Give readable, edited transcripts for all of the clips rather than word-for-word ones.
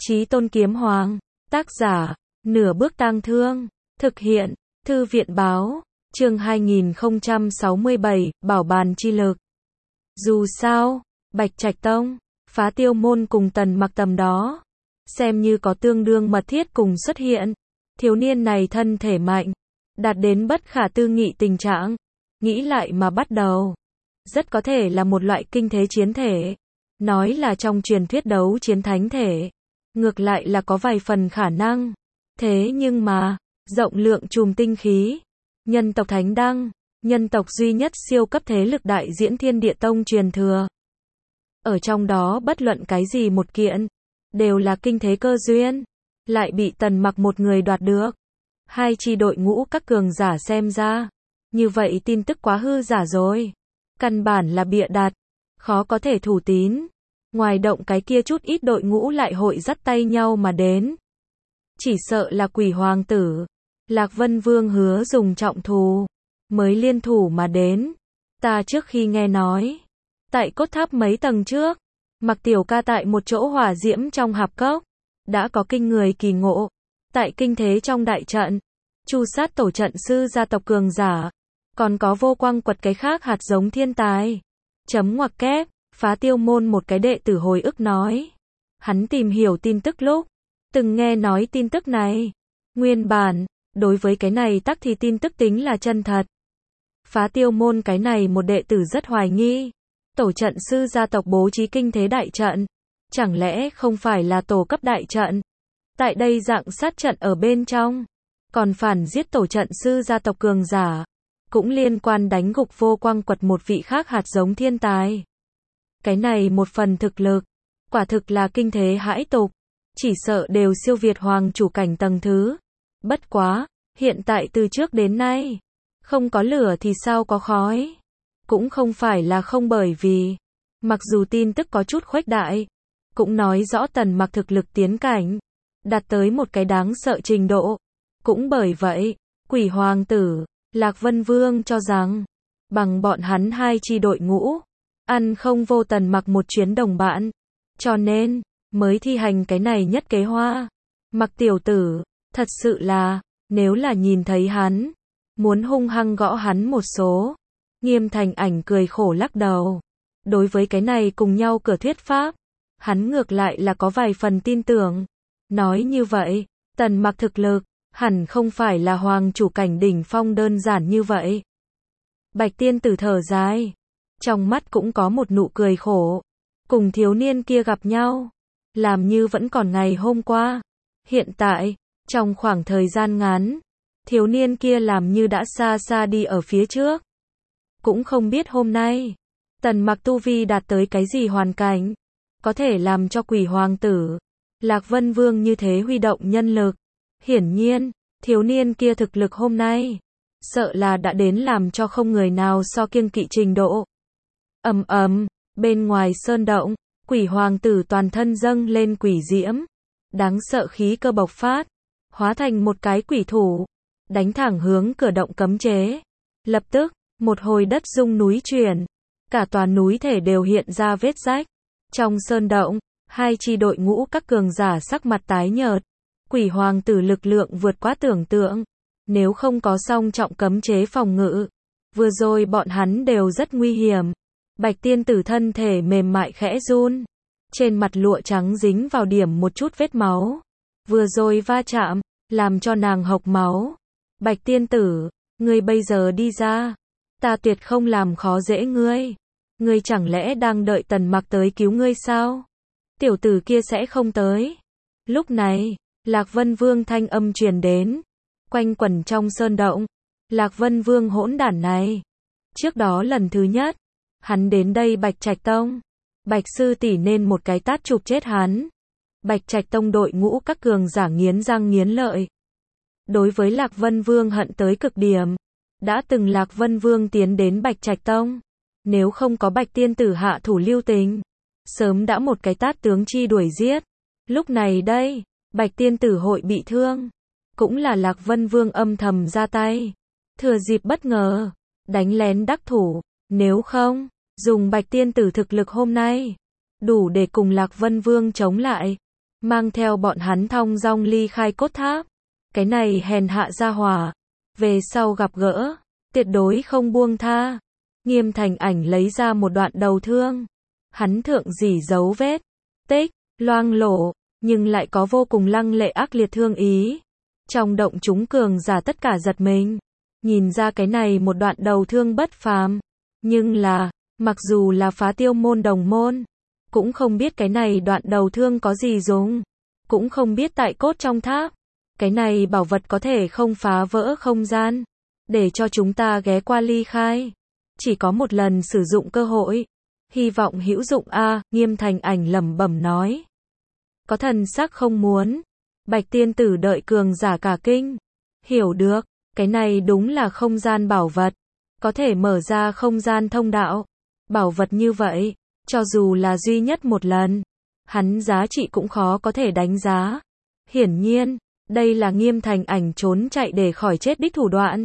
Chí Tôn Kiếm Hoàng, tác giả, Nửa Bước Tang Thương, thực hiện, Thư viện báo, chương 2067, Bảo Bàn Chi Lực. Dù sao, Bạch Trạch Tông, Phá Tiêu Môn cùng Tần Mặc tầm đó, xem như có tương đương mật thiết cùng xuất hiện. Thiếu niên này thân thể mạnh, đạt đến bất khả tư nghị tình trạng, nghĩ lại mà bắt đầu. Rất có thể là một loại kinh thế chiến thể. Nói là trong truyền thuyết đấu chiến thánh thể, ngược lại là có vài phần khả năng. Thế nhưng mà, rộng lượng chùm tinh khí, nhân tộc thánh đăng, nhân tộc duy nhất siêu cấp thế lực đại diễn Thiên Địa Tông truyền thừa. Ở trong đó bất luận cái gì một kiện, đều là kinh thế cơ duyên, lại bị Tần Mặc một người đoạt được. Hai chi đội ngũ các cường giả xem ra, như vậy tin tức quá hư giả rồi. Căn bản là bịa đặt, khó có thể thủ tín. Ngoài động cái kia chút ít đội ngũ lại hội dắt tay nhau mà đến. Chỉ sợ là Quỷ Hoàng tử, Lạc Vân Vương hứa dùng trọng thù, mới liên thủ mà đến. Ta trước khi nghe nói, tại cốt tháp mấy tầng trước, Mặc Tiểu Ca tại một chỗ hỏa diễm trong hạp cốc, đã có kinh người kỳ ngộ. Tại kinh thế trong đại trận, chu sát tổ trận sư gia tộc cường giả, còn có vô quang quật cái khác hạt giống thiên tài. Chấm ngoặc kép, Phá Tiêu Môn một cái đệ tử hồi ức nói. Hắn tìm hiểu tin tức lúc, từng nghe nói tin tức này. Nguyên bản, đối với cái này tắc thì tin tức tính là chân thật. Phá Tiêu Môn cái này một đệ tử rất hoài nghi. Tổ trận sư gia tộc bố trí kinh thế đại trận, chẳng lẽ không phải là tổ cấp đại trận? Tại đây dạng sát trận ở bên trong, còn phản giết tổ trận sư gia tộc cường giả, cũng liên quan đánh gục vô quang quật một vị khác hạt giống thiên tài. Cái này một phần thực lực, quả thực là kinh thế hãi tục, chỉ sợ đều siêu việt hoàng chủ cảnh tầng thứ. Bất quá, hiện tại từ trước đến nay, không có lửa thì sao có khói. Cũng không phải là không, bởi vì, mặc dù tin tức có chút khuếch đại, cũng nói rõ Tần Mặc thực lực tiến cảnh, đạt tới một cái đáng sợ trình độ. Cũng bởi vậy, Quỷ Hoàng tử, Lạc Vân Vương cho rằng, bằng bọn hắn hai chi đội ngũ, ăn không vô Tần Mặc một chuyến đồng bạn, cho nên, mới thi hành cái này nhất kế hoa. Mặc tiểu tử, thật sự là, nếu là nhìn thấy hắn, muốn hung hăng gõ hắn một số. Nghiêm Thành Ảnh cười khổ lắc đầu. Đối với cái này cùng nhau cửa thuyết pháp, hắn ngược lại là có vài phần tin tưởng. Nói như vậy, Tần Mặc thực lực, hẳn không phải là hoàng chủ cảnh đỉnh phong đơn giản như vậy. Bạch tiên tử thở dài, trong mắt cũng có một nụ cười khổ. Cùng thiếu niên kia gặp nhau, làm như vẫn còn ngày hôm qua. Hiện tại, trong khoảng thời gian ngắn, thiếu niên kia làm như đã xa xa đi ở phía trước. Cũng không biết hôm nay, Tần Mặc tu vi đạt tới cái gì hoàn cảnh, có thể làm cho Quỷ Hoàng tử, Lạc Vân Vương như thế huy động nhân lực. Hiển nhiên, thiếu niên kia thực lực hôm nay, sợ là đã đến làm cho không người nào so kiêng kỵ trình độ. Ầm ầm, bên ngoài sơn động, Quỷ Hoàng tử toàn thân dâng lên quỷ diễm, đáng sợ khí cơ bộc phát, hóa thành một cái quỷ thủ, đánh thẳng hướng cửa động cấm chế. Lập tức, một hồi đất rung núi chuyển, cả tòa núi thể đều hiện ra vết rách. Trong sơn động, hai chi đội ngũ các cường giả sắc mặt tái nhợt. Quỷ Hoàng tử lực lượng vượt quá tưởng tượng, nếu không có song trọng cấm chế phòng ngự, vừa rồi bọn hắn đều rất nguy hiểm. Bạch tiên tử thân thể mềm mại khẽ run, trên mặt lụa trắng dính vào điểm một chút vết máu. Vừa rồi va chạm, làm cho nàng hộc máu. Bạch tiên tử, ngươi bây giờ đi ra, ta tuyệt không làm khó dễ ngươi. Ngươi chẳng lẽ đang đợi Tần Mặc tới cứu ngươi sao? Tiểu tử kia sẽ không tới. Lúc này, Lạc Vân Vương thanh âm truyền đến, quanh quẩn trong sơn động. Lạc Vân Vương hỗn đản này, trước đó lần thứ nhất, hắn đến đây Bạch Trạch Tông, Bạch sư tỷ nên một cái tát chụp chết hắn. Bạch Trạch Tông đội ngũ các cường giả nghiến răng nghiến lợi. Đối với Lạc Vân Vương hận tới cực điểm. Đã từng Lạc Vân Vương tiến đến Bạch Trạch Tông, nếu không có Bạch tiên tử hạ thủ lưu tình, sớm đã một cái tát tướng chi đuổi giết. Lúc này đây, Bạch tiên tử hội bị thương, cũng là Lạc Vân Vương âm thầm ra tay, thừa dịp bất ngờ, đánh lén đắc thủ. Nếu không, dùng Bạch tiên tử thực lực hôm nay, đủ để cùng Lạc Vân Vương chống lại. mang theo bọn hắn thong dong ly khai cốt tháp. Cái này hèn hạ gia hỏa, về sau gặp gỡ, tuyệt đối không buông tha. Nghiêm Thành Ảnh lấy ra một đoạn đầu thương. Hắn thượng dỉ dấu vết, tích, loang lổ, nhưng lại có vô cùng lăng lệ ác liệt thương ý. Trong động chúng cường giả tất cả giật mình, nhìn ra cái này một đoạn đầu thương bất phàm. Nhưng là, mặc dù là Phá Tiêu môn đồng môn, cũng không biết cái này đoạn đầu thương có gì dùng, cũng không biết tại cốt trong tháp, cái này bảo vật có thể không phá vỡ không gian, để cho chúng ta ghé qua ly khai. Chỉ có một lần sử dụng cơ hội, hy vọng hữu dụng a. Nghiêm Thành Ảnh lẩm bẩm nói. Có thần sắc không muốn. Bạch tiên tử đợi cường giả cả kinh. Hiểu được, cái này đúng là không gian bảo vật, có thể mở ra không gian thông đạo. Bảo vật như vậy, cho dù là duy nhất một lần, hắn giá trị cũng khó có thể đánh giá. Hiển nhiên, đây là Nghiêm Thành Ảnh trốn chạy để khỏi chết đích thủ đoạn.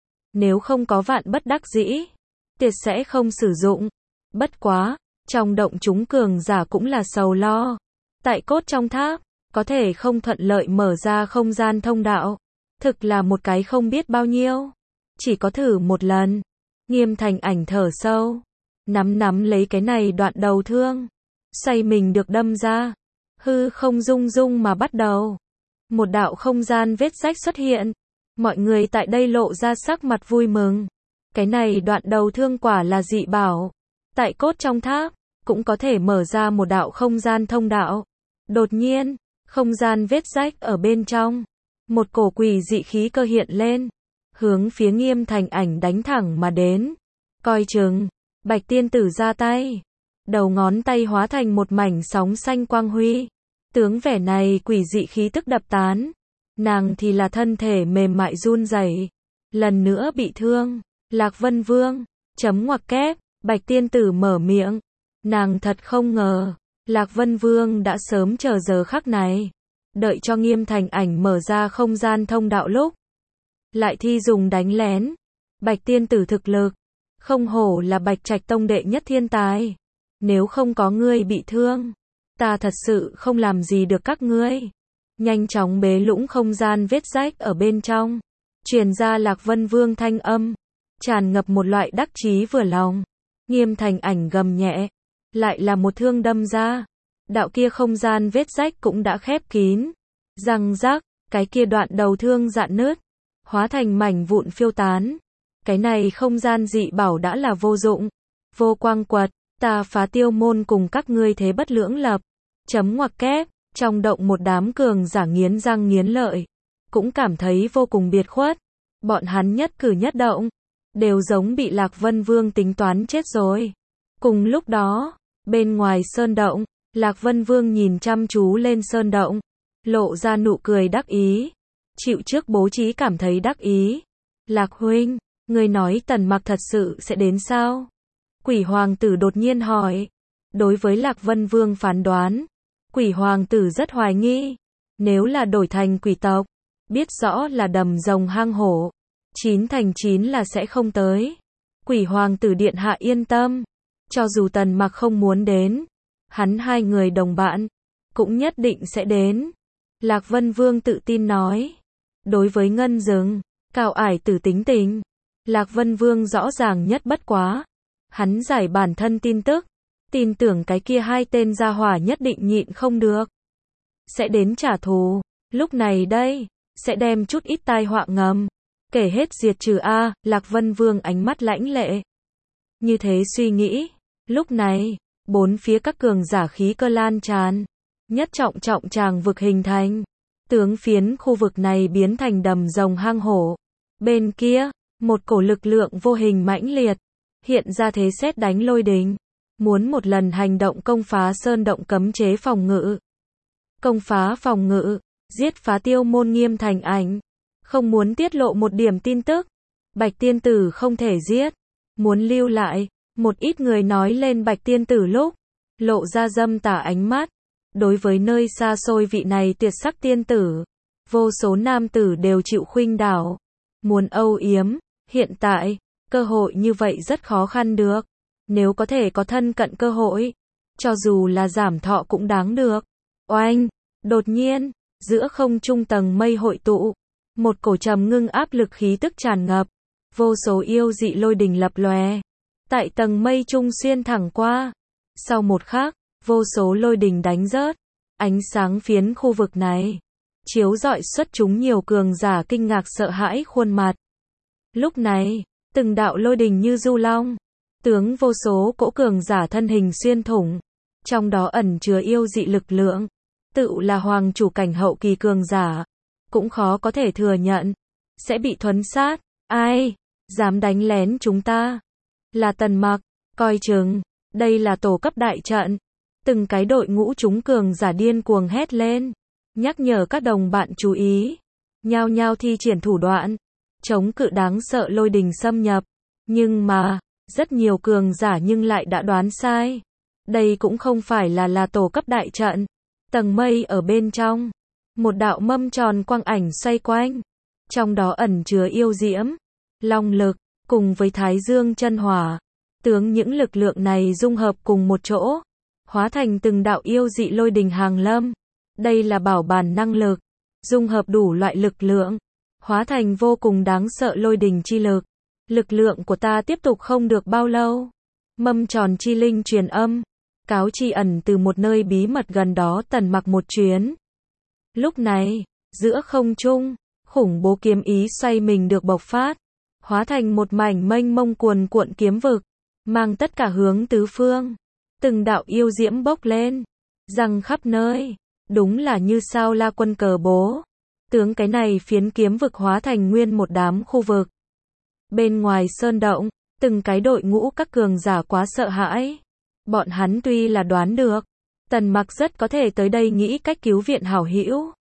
Nếu không có vạn bất đắc dĩ, tuyệt sẽ không sử dụng. Bất quá, trong động chúng cường giả cũng là sầu lo. Tại cốt trong tháp, có thể không thuận lợi mở ra không gian thông đạo. Thực là một cái không biết bao nhiêu. Chỉ có thử một lần. Nghiêm Thành Ảnh thở sâu, nắm lấy cái này đoạn đầu thương. Xoay mình được đâm ra. Hư không rung rung mà bắt đầu. Một đạo không gian vết rách xuất hiện. Mọi người tại đây lộ ra sắc mặt vui mừng. Cái này đoạn đầu thương quả là dị bảo. Tại cốt trong tháp, cũng có thể mở ra một đạo không gian thông đạo. Đột nhiên, không gian vết rách ở bên trong. Một cổ quỷ dị khí cơ hiện lên. Hướng phía Nghiêm Thành Ảnh đánh thẳng mà đến. Coi chừng, Bạch tiên tử ra tay. Đầu ngón tay hóa thành một mảnh sóng xanh quang huy. Tướng vẻ này quỷ dị khí tức đập tán. Nàng thì là thân thể mềm mại run rẩy, lần nữa bị thương. Lạc Vân Vương, chấm ngoặc kép, Bạch tiên tử mở miệng. Nàng thật không ngờ, Lạc Vân Vương đã sớm chờ giờ khắc này. Đợi cho Nghiêm Thành Ảnh mở ra không gian thông đạo lúc. Lại thi dùng đánh lén. Bạch tiên tử thực lực, không hổ là Bạch Trạch Tông đệ nhất thiên tài. Nếu không có ngươi bị thương, ta thật sự không làm gì được các ngươi. Nhanh chóng bế lũng không gian vết rách ở bên trong. Truyền ra Lạc Vân Vương thanh âm. Tràn ngập một loại đắc chí vừa lòng. Nghiêm Thành Ảnh gầm nhẹ. Lại là một thương đâm ra. Đạo kia không gian vết rách cũng đã khép kín. Răng rác, cái kia đoạn đầu thương rạn nứt. Hóa thành mảnh vụn phiêu tán. Cái này không gian dị bảo đã là vô dụng. Vô quang quật, ta Phá Tiêu môn cùng các ngươi thế bất lưỡng lập. Chấm ngoặc kép. Trong động một đám cường giả nghiến răng nghiến lợi, cũng cảm thấy vô cùng biệt khuất. Bọn hắn nhất cử nhất động, đều giống bị Lạc Vân Vương tính toán chết rồi. Cùng lúc đó, bên ngoài sơn động, Lạc Vân Vương nhìn chăm chú lên sơn động, lộ ra nụ cười đắc ý. Chịu trước bố trí cảm thấy đắc ý. Lạc huynh, người nói Tần Mặc thật sự sẽ đến sao? Quỷ hoàng tử đột nhiên hỏi. Đối với Lạc Vân Vương phán đoán, Quỷ hoàng tử rất hoài nghi. Nếu là đổi thành quỷ tộc, biết rõ là đầm rồng hang hổ, 9 thành 9 là sẽ không tới. Quỷ hoàng tử điện hạ yên tâm, cho dù Tần Mặc không muốn đến, hắn hai người đồng bạn, cũng nhất định sẽ đến. Lạc Vân Vương tự tin nói. Đối với Ngân Dừng, Cao Ải Tử tính tình, Lạc Vân Vương rõ ràng nhất bất quá. Hắn giải bản thân tin tức, tin tưởng cái kia hai tên gia hỏa nhất định nhịn không được, sẽ đến trả thù. Lúc này đây, sẽ đem chút ít tai họa ngầm, kể hết diệt trừ a. Lạc Vân Vương ánh mắt lãnh lệ. Như thế suy nghĩ, lúc này, bốn phía các cường giả khí cơ lan tràn, nhất trọng tràng vực hình thành, tướng phiến khu vực này biến thành đầm rồng hang hổ. Bên kia, một cổ lực lượng vô hình mãnh liệt, hiện ra thế sét đánh lôi đình, muốn một lần hành động công phá sơn động cấm chế phòng ngự. Công phá phòng ngự, giết Phá Tiêu môn Nghiêm Thành Ảnh. Không muốn tiết lộ một điểm tin tức. Bạch tiên tử không thể giết, muốn lưu lại. Một ít người nói lên Bạch tiên tử lúc, lộ ra dâm tà ánh mắt. Đối với nơi xa xôi vị này tuyệt sắc tiên tử, vô số nam tử đều chịu khuynh đảo, muốn âu yếm. Hiện tại, cơ hội như vậy rất khó khăn được. Nếu có thể có thân cận cơ hội, cho dù là giảm thọ cũng đáng được. Oanh, Đột nhiên, giữa không trung tầng mây hội tụ, một cổ trầm ngưng áp lực khí tức tràn ngập, vô số yêu dị lôi đình lập lòe, tại tầng mây trung xuyên thẳng qua. Sau một khắc, vô số lôi đình đánh rớt, ánh sáng phiến khu vực này, chiếu rọi xuất chúng nhiều cường giả kinh ngạc sợ hãi khuôn mặt. Lúc này, từng đạo lôi đình như du long, tướng vô số cỗ cường giả thân hình xuyên thủng, trong đó ẩn chứa yêu dị lực lượng, tự là hoàng chủ cảnh hậu kỳ cường giả, cũng khó có thể thừa nhận, sẽ bị thuấn sát. Ai dám đánh lén chúng ta? Là Tần Mặc, coi chừng, đây là tổ cấp đại trận. Từng cái đội ngũ chúng cường giả điên cuồng hét lên, nhắc nhở các đồng bạn chú ý, nhao nhao thi triển thủ đoạn, chống cự đáng sợ lôi đình xâm nhập. Nhưng mà, rất nhiều cường giả nhưng lại đã đoán sai. Đây cũng không phải là tổ cấp đại trận. Tầng mây ở bên trong, một đạo mâm tròn quang ảnh xoay quanh, trong đó ẩn chứa yêu diễm, long lực, cùng với thái dương chân hỏa. Tướng những lực lượng này dung hợp cùng một chỗ, hóa thành từng đạo yêu dị lôi đình hàng lâm. Đây là bảo bản năng lực, dung hợp đủ loại lực lượng, hóa thành vô cùng đáng sợ lôi đình chi lực. Lực lượng của ta tiếp tục không được bao lâu. Mâm tròn chi linh truyền âm, cáo tri ẩn từ một nơi bí mật gần đó Tần Mặc một chuyến. Lúc này, giữa không trung, khủng bố kiếm ý xoay mình được bộc phát, hóa thành một mảnh mênh mông cuồn cuộn kiếm vực, mang tất cả hướng tứ phương. Từng đạo yêu diễm bốc lên, răng khắp nơi, đúng là như sao la quân cờ bố. Tướng cái này phiến kiếm vực hóa thành nguyên một đám khu vực. Bên ngoài sơn động, từng cái đội ngũ các cường giả quá sợ hãi. Bọn hắn tuy là đoán được, Tần Mặc rất có thể tới đây nghĩ cách cứu viện hảo hữu.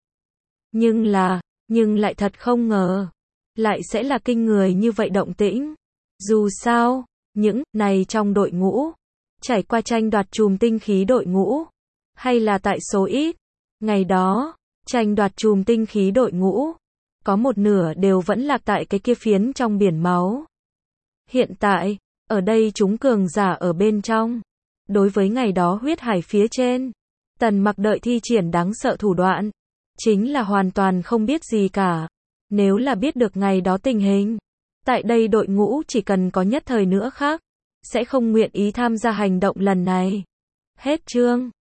Nhưng lại thật không ngờ, lại sẽ là kinh người như vậy động tĩnh. Dù sao, những này trong đội ngũ, trải qua tranh đoạt chùm tinh khí đội ngũ, hay là tại số ít, ngày đó, tranh đoạt chùm tinh khí đội ngũ, có một nửa đều vẫn lạc tại cái kia phiến trong biển máu. Hiện tại, ở đây chúng cường giả ở bên trong. Đối với ngày đó huyết hải phía trên, Tần Mặc đợi thi triển đáng sợ thủ đoạn, chính là hoàn toàn không biết gì cả. Nếu là biết được ngày đó tình hình, tại đây đội ngũ chỉ cần có nhất thời nữa khác, sẽ không nguyện ý tham gia hành động lần này. Hết chương.